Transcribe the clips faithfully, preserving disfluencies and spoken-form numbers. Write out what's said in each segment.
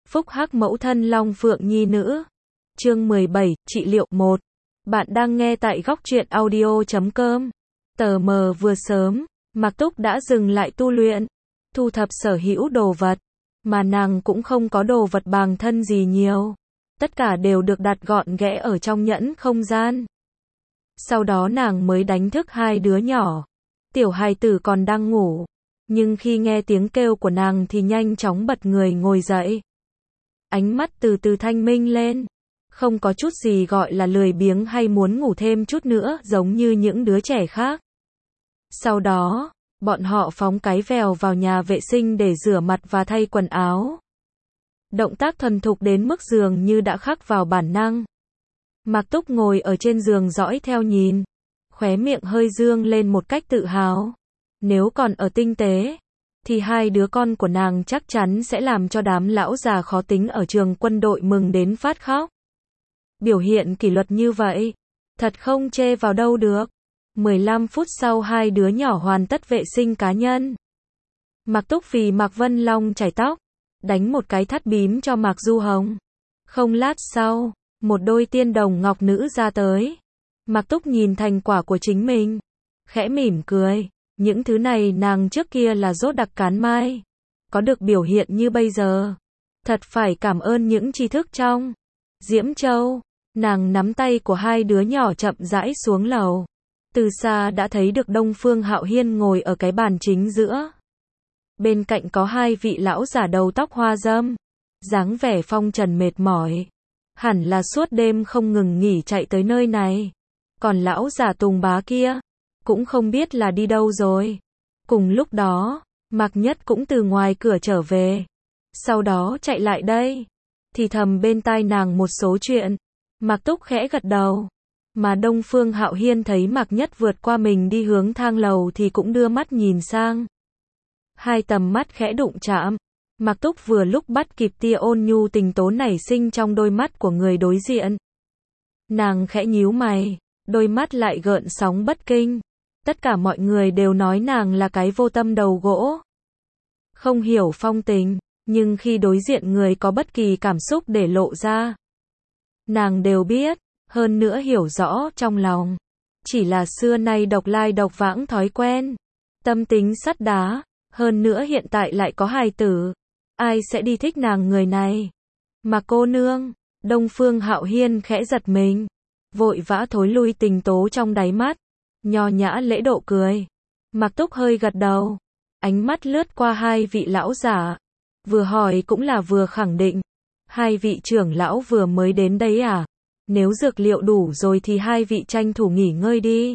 Phúc hắc mẫu thân Long Phượng Nhi nữ. Chương mười bảy, trị liệu một. Bạn đang nghe tại góc truyện audio chấm com. Tờ mờ vừa sớm, Mạc Túc đã dừng lại tu luyện, thu thập sở hữu đồ vật, mà nàng cũng không có đồ vật bằng thân gì nhiều. Tất cả đều được đặt gọn ghẽ ở trong nhẫn không gian. Sau đó nàng mới đánh thức hai đứa nhỏ. Tiểu hài tử còn đang ngủ, nhưng khi nghe tiếng kêu của nàng thì nhanh chóng bật người ngồi dậy. Ánh mắt từ từ thanh minh lên, không có chút gì gọi là lười biếng hay muốn ngủ thêm chút nữa giống như những đứa trẻ khác. Sau đó, bọn họ phóng cái vèo vào nhà vệ sinh để rửa mặt và thay quần áo. Động tác thuần thục đến mức dường như đã khắc vào bản năng. Mạc Túc ngồi ở trên giường dõi theo nhìn, khóe miệng hơi dương lên một cách tự hào. Nếu còn ở tinh tế, thì hai đứa con của nàng chắc chắn sẽ làm cho đám lão già khó tính ở trường quân đội mừng đến phát khóc. Biểu hiện kỷ luật như vậy, thật không chê vào đâu được. mười lăm phút sau hai đứa nhỏ hoàn tất vệ sinh cá nhân. Mạc Túc vì Mạc Vân Long chải tóc, đánh một cái thắt bím cho Mạc Du Hồng. Không lát sau, một đôi tiên đồng ngọc nữ ra tới. Mạc Túc nhìn thành quả của chính mình, khẽ mỉm cười. Những thứ này nàng trước kia là dốt đặc cán mai, có được biểu hiện như bây giờ, thật phải cảm ơn những tri thức trong Diễm Châu. Nàng nắm tay của hai đứa nhỏ chậm rãi xuống lầu. Từ xa đã thấy được Đông Phương Hạo Hiên ngồi ở cái bàn chính giữa. Bên cạnh có hai vị lão giả đầu tóc hoa râm, dáng vẻ phong trần mệt mỏi, hẳn là suốt đêm không ngừng nghỉ chạy tới nơi này. Còn lão giả Tùng Bá kia, cũng không biết là đi đâu rồi. Cùng lúc đó, Mạc Nhất cũng từ ngoài cửa trở về, sau đó chạy lại đây, thì thầm bên tai nàng một số chuyện. Mạc Túc khẽ gật đầu, mà Đông Phương Hạo Hiên thấy Mạc Nhất vượt qua mình đi hướng thang lầu thì cũng đưa mắt nhìn sang. Hai tầm mắt khẽ đụng chạm, Mạc Túc vừa lúc bắt kịp tia ôn nhu tình tố nảy sinh trong đôi mắt của người đối diện. Nàng khẽ nhíu mày, đôi mắt lại gợn sóng bất kinh. Tất cả mọi người đều nói nàng là cái vô tâm đầu gỗ, không hiểu phong tình, nhưng khi đối diện người có bất kỳ cảm xúc để lộ ra, nàng đều biết, hơn nữa hiểu rõ trong lòng. Chỉ là xưa nay độc lai độc vãng thói quen, tâm tính sắt đá, hơn nữa hiện tại lại có hài tử, ai sẽ đi thích nàng người này. Mà cô nương, Đông Phương Hạo Hiên khẽ giật mình, vội vã thối lui tình tố trong đáy mắt, nho nhã lễ độ cười. Mạc Túc hơi gật đầu, ánh mắt lướt qua hai vị lão giả, vừa hỏi cũng là vừa khẳng định. Hai vị trưởng lão vừa mới đến đấy à? Nếu dược liệu đủ rồi thì hai vị tranh thủ nghỉ ngơi đi.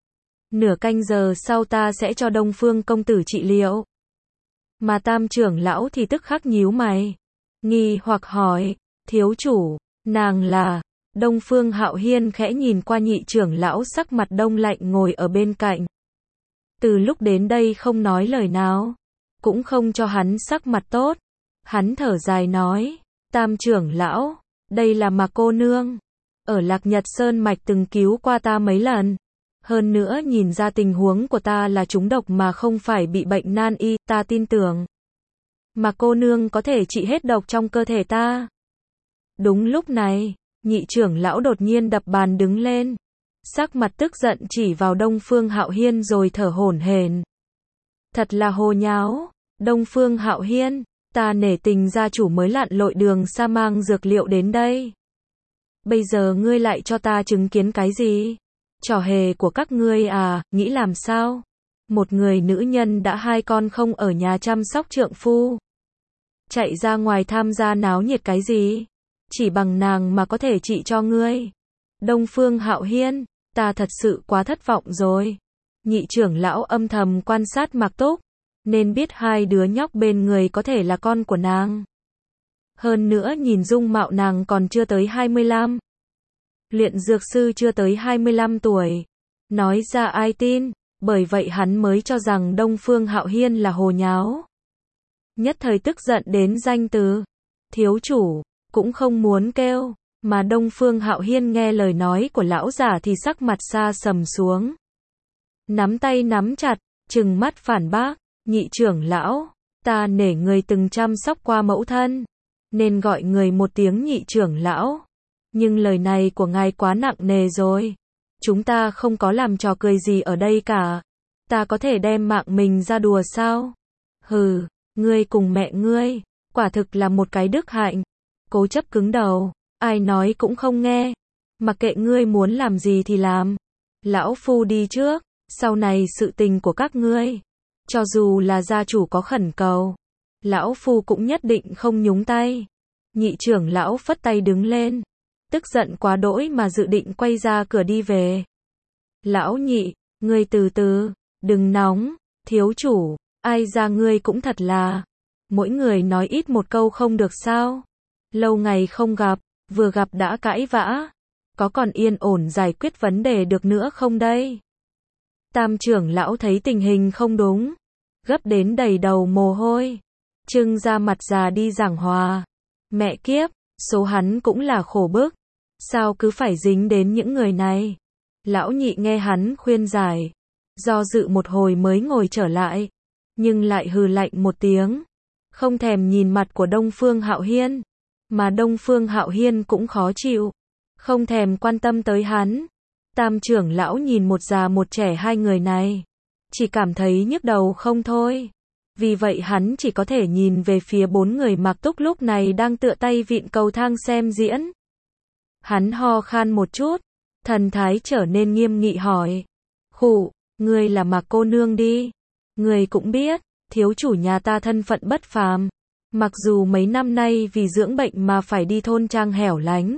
Nửa canh giờ sau ta sẽ cho Đông Phương công tử trị liệu. Mà Tam trưởng lão thì tức khắc nhíu mày, nghi hoặc hỏi, thiếu chủ, nàng là... Đông Phương Hạo Hiên khẽ nhìn qua nhị trưởng lão sắc mặt đông lạnh ngồi ở bên cạnh. Từ lúc đến đây không nói lời nào, cũng không cho hắn sắc mặt tốt. Hắn thở dài nói, Tam trưởng lão, đây là Mạc cô nương, ở Lạc Nhật Sơn Mạch từng cứu qua ta mấy lần. Hơn nữa nhìn ra tình huống của ta là trúng độc mà không phải bị bệnh nan y, ta tin tưởng Mạc cô nương có thể trị hết độc trong cơ thể ta. Đúng lúc này, nhị trưởng lão đột nhiên đập bàn đứng lên, sắc mặt tức giận chỉ vào Đông Phương Hạo Hiên rồi thở hổn hển. Thật là hồ nháo, Đông Phương Hạo Hiên, ta nể tình gia chủ mới lặn lội đường xa mang dược liệu đến đây. Bây giờ ngươi lại cho ta chứng kiến cái gì? Trò hề của các ngươi à, nghĩ làm sao? Một người nữ nhân đã hai con không ở nhà chăm sóc trượng phu, chạy ra ngoài tham gia náo nhiệt cái gì? Chỉ bằng nàng mà có thể trị cho ngươi. Đông Phương Hạo Hiên, ta thật sự quá thất vọng rồi. Nhị trưởng lão âm thầm quan sát Mạc Túc, nên biết hai đứa nhóc bên người có thể là con của nàng. Hơn nữa nhìn dung mạo nàng còn chưa tới hai mươi lăm. Luyện dược sư chưa tới hai mươi lăm tuổi. Nói ra ai tin, bởi vậy hắn mới cho rằng Đông Phương Hạo Hiên là hồ nháo. Nhất thời tức giận đến danh từ thiếu chủ cũng không muốn kêu, mà Đông Phương Hạo Hiên nghe lời nói của lão giả thì sắc mặt xa sầm xuống. Nắm tay nắm chặt, trừng mắt phản bác, nhị trưởng lão, ta nể người từng chăm sóc qua mẫu thân, nên gọi người một tiếng nhị trưởng lão. Nhưng lời này của ngài quá nặng nề rồi. Chúng ta không có làm trò cười gì ở đây cả. Ta có thể đem mạng mình ra đùa sao? Hừ, ngươi cùng mẹ ngươi, quả thực là một cái đức hạnh. Cố chấp cứng đầu, ai nói cũng không nghe. Mặc kệ ngươi muốn làm gì thì làm. Lão phu đi trước, sau này sự tình của các ngươi. Cho dù là gia chủ có khẩn cầu, lão phu cũng nhất định không nhúng tay. Nhị trưởng lão phất tay đứng lên. Tức giận quá đỗi mà dự định quay ra cửa đi về. Lão nhị, ngươi từ từ, đừng nóng, thiếu chủ, ai ra ngươi cũng thật là. Mỗi người nói ít một câu không được sao? Lâu ngày không gặp, vừa gặp đã cãi vã. Có còn yên ổn giải quyết vấn đề được nữa không đây? Tam trưởng lão thấy tình hình không đúng, gấp đến đầy đầu mồ hôi, trưng ra mặt già đi giảng hòa. Mẹ kiếp, số hắn cũng là khổ bức. Sao cứ phải dính đến những người này? Lão nhị nghe hắn khuyên giải, do dự một hồi mới ngồi trở lại, nhưng lại hừ lạnh một tiếng, không thèm nhìn mặt của Đông Phương Hạo Hiên, mà Đông Phương Hạo Hiên cũng khó chịu, không thèm quan tâm tới hắn. Tam trưởng lão nhìn một già một trẻ hai người này, chỉ cảm thấy nhức đầu không thôi. Vì vậy hắn chỉ có thể nhìn về phía bốn người Mạc Túc lúc này đang tựa tay vịn cầu thang xem diễn. Hắn ho khan một chút, thần thái trở nên nghiêm nghị hỏi. Khụ, ngươi là Mạc cô nương đi. Ngươi cũng biết, thiếu chủ nhà ta thân phận bất phàm. Mặc dù mấy năm nay vì dưỡng bệnh mà phải đi thôn trang hẻo lánh,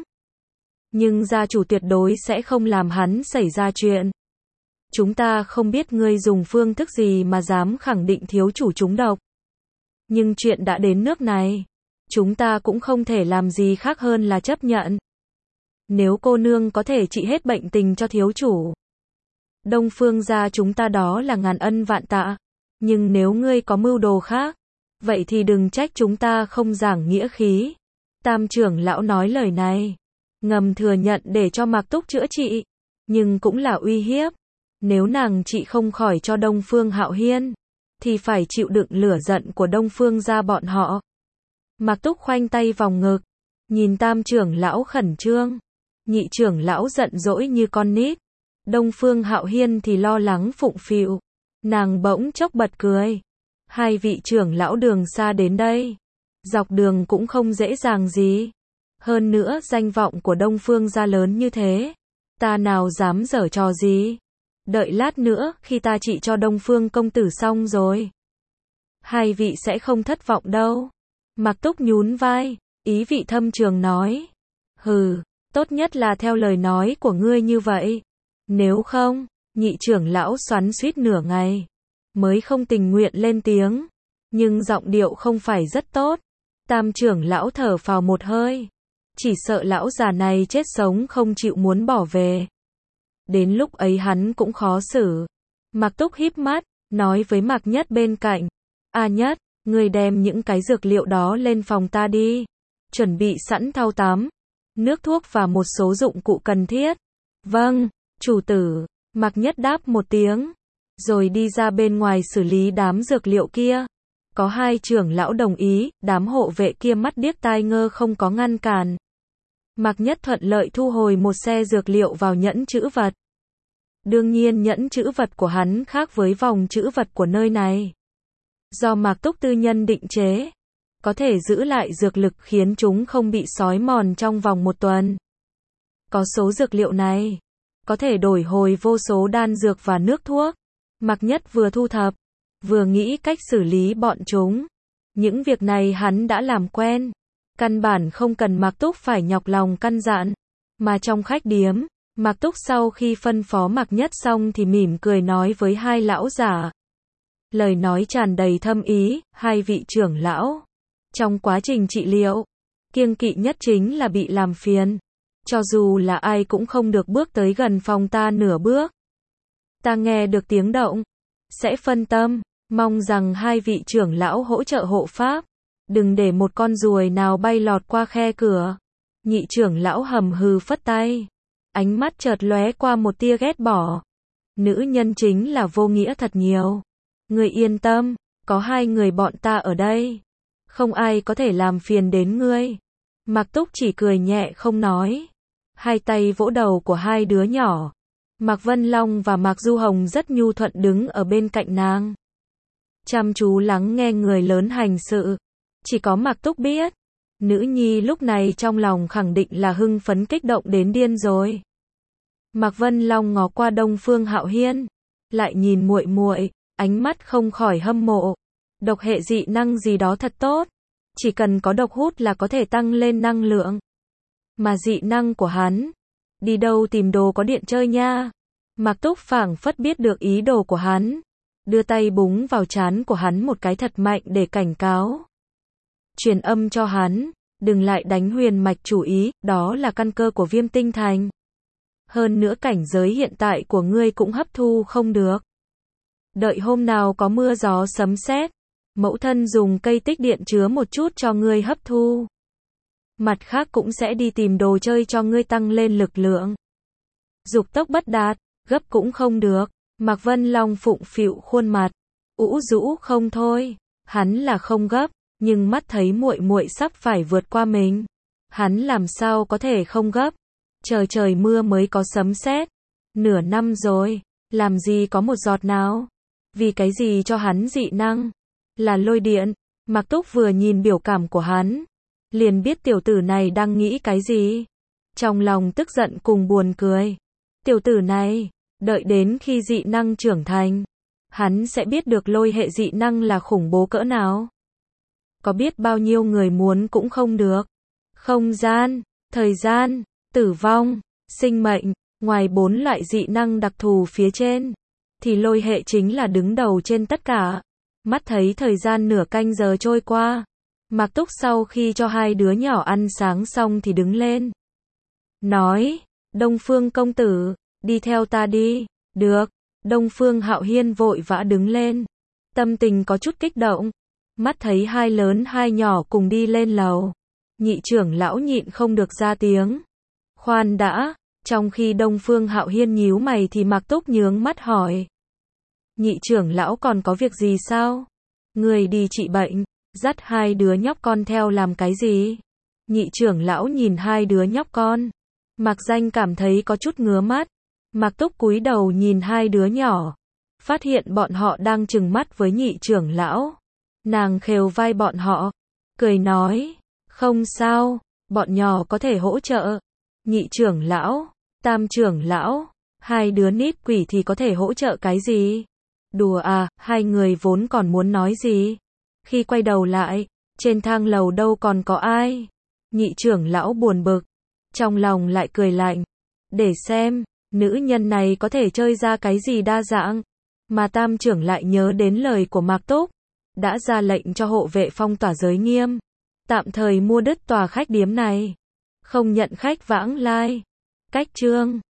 nhưng gia chủ tuyệt đối sẽ không làm hắn xảy ra chuyện. Chúng ta không biết ngươi dùng phương thức gì mà dám khẳng định thiếu chủ trúng độc. Nhưng chuyện đã đến nước này, chúng ta cũng không thể làm gì khác hơn là chấp nhận. Nếu cô nương có thể trị hết bệnh tình cho thiếu chủ, Đông Phương gia chúng ta đó là ngàn ân vạn tạ. Nhưng nếu ngươi có mưu đồ khác, vậy thì đừng trách chúng ta không giảng nghĩa khí. Tam trưởng lão nói lời này, ngầm thừa nhận để cho Mạc Túc chữa trị, nhưng cũng là uy hiếp. Nếu nàng trị không khỏi cho Đông Phương Hạo Hiên, thì phải chịu đựng lửa giận của Đông Phương gia bọn họ. Mạc Túc khoanh tay vòng ngực, nhìn tam trưởng lão khẩn trương, nhị trưởng lão giận dỗi như con nít, Đông Phương Hạo Hiên thì lo lắng phụng phịu. Nàng bỗng chốc bật cười. Hai vị trưởng lão đường xa đến đây, dọc đường cũng không dễ dàng gì. Hơn nữa danh vọng của Đông Phương gia lớn như thế, ta nào dám giở trò gì. Đợi lát nữa, khi ta trị cho Đông Phương công tử xong rồi, hai vị sẽ không thất vọng đâu. Mạc Túc nhún vai, ý vị thâm trường nói. Hừ, tốt nhất là theo lời nói của ngươi như vậy. Nếu không, nhị trưởng lão xoắn xuýt nửa ngày, mới không tình nguyện lên tiếng. Nhưng giọng điệu không phải rất tốt. Tam trưởng lão thở phào một hơi. Chỉ sợ lão già này chết sống không chịu muốn bỏ về. Đến lúc ấy hắn cũng khó xử. Mạc Túc híp mắt, nói với Mạc Nhất bên cạnh. A Nhất, ngươi đem những cái dược liệu đó lên phòng ta đi. Chuẩn bị sẵn thau tắm, nước thuốc và một số dụng cụ cần thiết. Vâng, chủ tử. Mạc Nhất đáp một tiếng, rồi đi ra bên ngoài xử lý đám dược liệu kia. Có hai trưởng lão đồng ý, đám hộ vệ kia mắt điếc tai ngơ không có ngăn cản. Mạc Nhất thuận lợi thu hồi một xe dược liệu vào nhẫn trữ vật. Đương nhiên nhẫn trữ vật của hắn khác với vòng trữ vật của nơi này. Do Mạc Túc tư nhân định chế, có thể giữ lại dược lực khiến chúng không bị xói mòn trong vòng một tuần. Có số dược liệu này, có thể đổi hồi vô số đan dược và nước thuốc. Mạc Nhất vừa thu thập, vừa nghĩ cách xử lý bọn chúng. Những việc này hắn đã làm quen, căn bản không cần Mạc Túc phải nhọc lòng căn dặn. Mà trong khách điếm, Mạc Túc sau khi phân phó Mạc Nhất xong thì mỉm cười nói với hai lão giả. Lời nói tràn đầy thâm ý, hai vị trưởng lão. Trong quá trình trị liệu, kiêng kỵ nhất chính là bị làm phiền. Cho dù là ai cũng không được bước tới gần phòng ta nửa bước. Ta nghe được tiếng động, sẽ phân tâm, mong rằng hai vị trưởng lão hỗ trợ hộ pháp. Đừng để một con ruồi nào bay lọt qua khe cửa. Nhị trưởng lão hầm hừ phất tay. Ánh mắt chợt lóe qua một tia ghét bỏ. Nữ nhân chính là vô nghĩa thật nhiều. Người yên tâm, có hai người bọn ta ở đây. Không ai có thể làm phiền đến ngươi. Mạc Túc chỉ cười nhẹ không nói. Hai tay vỗ đầu của hai đứa nhỏ. Mạc Vân Long và Mạc Du Hồng rất nhu thuận đứng ở bên cạnh nàng. Chăm chú lắng nghe người lớn hành sự. Chỉ có Mạc Túc biết. Nữ nhi lúc này trong lòng khẳng định là hưng phấn kích động đến điên rồi. Mạc Vân Long ngó qua Đông Phương Hạo Hiên. Lại nhìn muội muội, ánh mắt không khỏi hâm mộ. Độc hệ dị năng gì đó thật tốt. Chỉ cần có độc hút là có thể tăng lên năng lượng. Mà dị năng của hắn, đi đâu tìm đồ có điện chơi nha. Mạc Túc phảng phất biết được ý đồ của hắn, đưa tay búng vào trán của hắn một cái thật mạnh để cảnh cáo. Truyền âm cho hắn, đừng lại đánh huyền mạch chủ ý, đó là căn cơ của Viêm Tinh Thành. Hơn nữa cảnh giới hiện tại của ngươi cũng hấp thu không được. Đợi hôm nào có mưa gió sấm sét, mẫu thân dùng cây tích điện chứa một chút cho ngươi hấp thu. Mặt khác cũng sẽ đi tìm đồ chơi cho ngươi tăng lên lực lượng. Dục tốc bất đạt, gấp cũng không được. Mạc Vân Long phụng phịu khuôn mặt, ủ rũ không thôi. Hắn là không gấp, nhưng mắt thấy muội muội sắp phải vượt qua mình, hắn làm sao có thể không gấp. Trời trời mưa mới có sấm sét, nửa năm rồi, làm gì có một giọt nào. Vì cái gì cho hắn dị năng? Là lôi điện. Mạc Túc vừa nhìn biểu cảm của hắn, liền biết tiểu tử này đang nghĩ cái gì. Trong lòng tức giận cùng buồn cười. Tiểu tử này, đợi đến khi dị năng trưởng thành, hắn sẽ biết được lôi hệ dị năng là khủng bố cỡ nào. Có biết bao nhiêu người muốn cũng không được. Không gian, thời gian, tử vong, sinh mệnh, ngoài bốn loại dị năng đặc thù phía trên, thì lôi hệ chính là đứng đầu trên tất cả. Mắt thấy thời gian nửa canh giờ trôi qua, Mạc Túc sau khi cho hai đứa nhỏ ăn sáng xong thì đứng lên. Nói, Đông Phương công tử, đi theo ta đi. Được. Đông Phương Hạo Hiên vội vã đứng lên. Tâm tình có chút kích động. Mắt thấy hai lớn hai nhỏ cùng đi lên lầu. Nhị trưởng lão nhịn không được ra tiếng. Khoan đã. Trong khi Đông Phương Hạo Hiên nhíu mày thì Mạc Túc nhướng mắt hỏi. Nhị trưởng lão còn có việc gì sao? Người đi trị bệnh, dắt hai đứa nhóc con theo làm cái gì? Nhị trưởng lão nhìn hai đứa nhóc con. Mạc Danh cảm thấy có chút ngứa mắt. Mạc Túc cúi đầu nhìn hai đứa nhỏ. Phát hiện bọn họ đang trừng mắt với nhị trưởng lão. Nàng khều vai bọn họ. Cười nói. Không sao, bọn nhỏ có thể hỗ trợ. Nhị trưởng lão, tam trưởng lão, hai đứa nít quỷ thì có thể hỗ trợ cái gì? Đùa à, hai người vốn còn muốn nói gì. Khi quay đầu lại, trên thang lầu đâu còn có ai. Nhị trưởng lão buồn bực. Trong lòng lại cười lạnh. Để xem, nữ nhân này có thể chơi ra cái gì đa dạng. Mà tam trưởng lại nhớ đến lời của Mạc Túc. Đã ra lệnh cho hộ vệ phong tỏa giới nghiêm. Tạm thời mua đứt tòa khách điếm này. Không nhận khách vãng lai. Cách chương